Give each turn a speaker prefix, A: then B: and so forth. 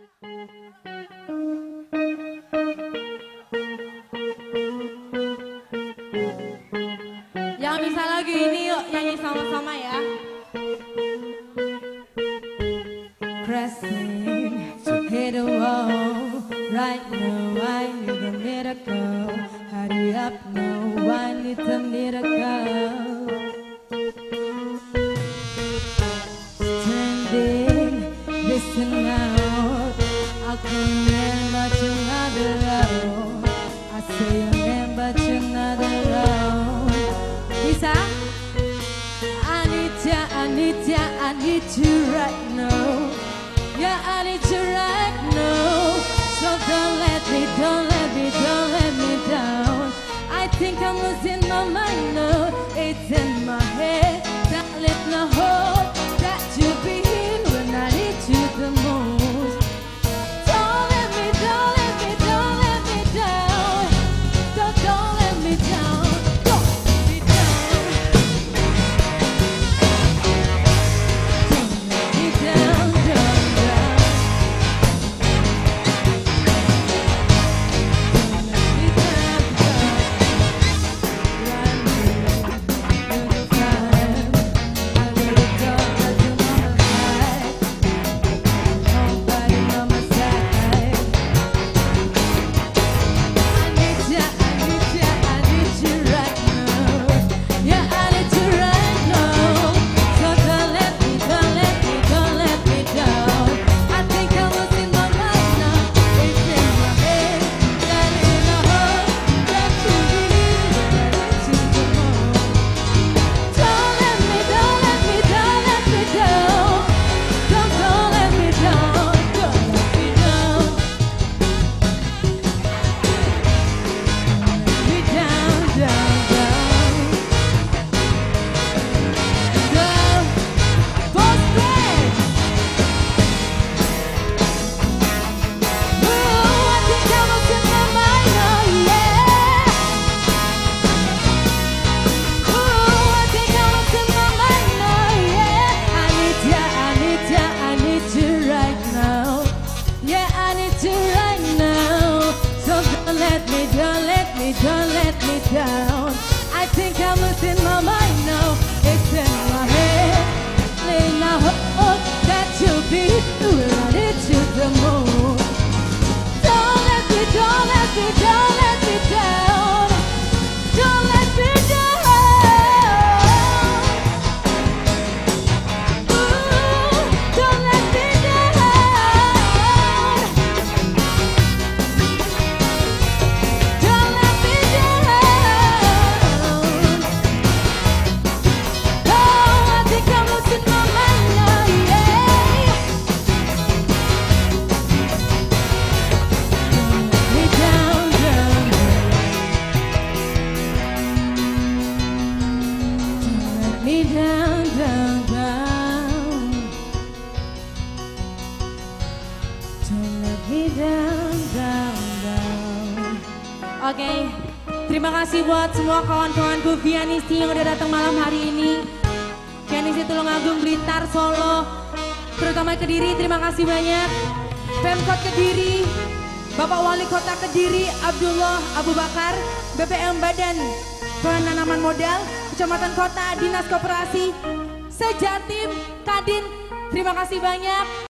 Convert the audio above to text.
A: Yang bisa lagi ini yuk nyanyi sama-sama ya. Pressing to hit a wall. Right now I need a miracle. Hurry up now, I need a miracle. Standing, listen out. I can remember another round. I say your name but you're not around. Bisa? I need ya, I need ya, I need you right now. Yeah, I need you right now. So don't let me, don't let me, don't let me down. I think I'm losing my mind now. It's in my head. Darling, I hope that you'll be here when I need you the most. Don't let me, don't let me, don't let me down. Don't let me down. Don't let me down. Don't let me down, down, down. Don't let me down, down. Run me to the time. I really don't let you on the high. Nobody on my side. I need ya, I need ya, I need you right now. Yeah, I need you right now. So don't let me, don't let me, don't let me down. I think I'm losing my mind now. It's in my head, darling, I hope that you'll be here when I need you the most. Don't let me, don't let me, don't let me down. Don't let me down, don't let me down. Let me down, down, down. Down, both ways. Ooh, I think I'm losing my mind now, yeah. Ooh, I think I'm losing my mind now, yeah. I need ya, I need ya, I need you right now. Yeah, I need you right now. So don't let me, don't let me, don't let me down. I think I'm losing my mind now. It's in my head. And I hope that you'll be when I need you the most. Don't let me, don't let me, don't let me down. Don't let me down. Ooh, don't let me down. Don't let me down. Oh, I think I'm losing my mind now, yeah. Don't let me down, down, down. Don't let me down, down, down. Don't let me down, down, down. Oke, terima kasih buat semua kawan-kawanku Vianisti yang udah datang malam hari ini. Vianisti Tulungagung, Blitar, Solo, terutama Kediri, terima kasih banyak. Pemkot Kediri, Bapak Wali Kota Kediri, Abdullah Abu Bakar, BPM Badan Penanaman Modal, Kecamatan Kota, Dinas Koperasi, Sejatim, Kadin, terima kasih banyak.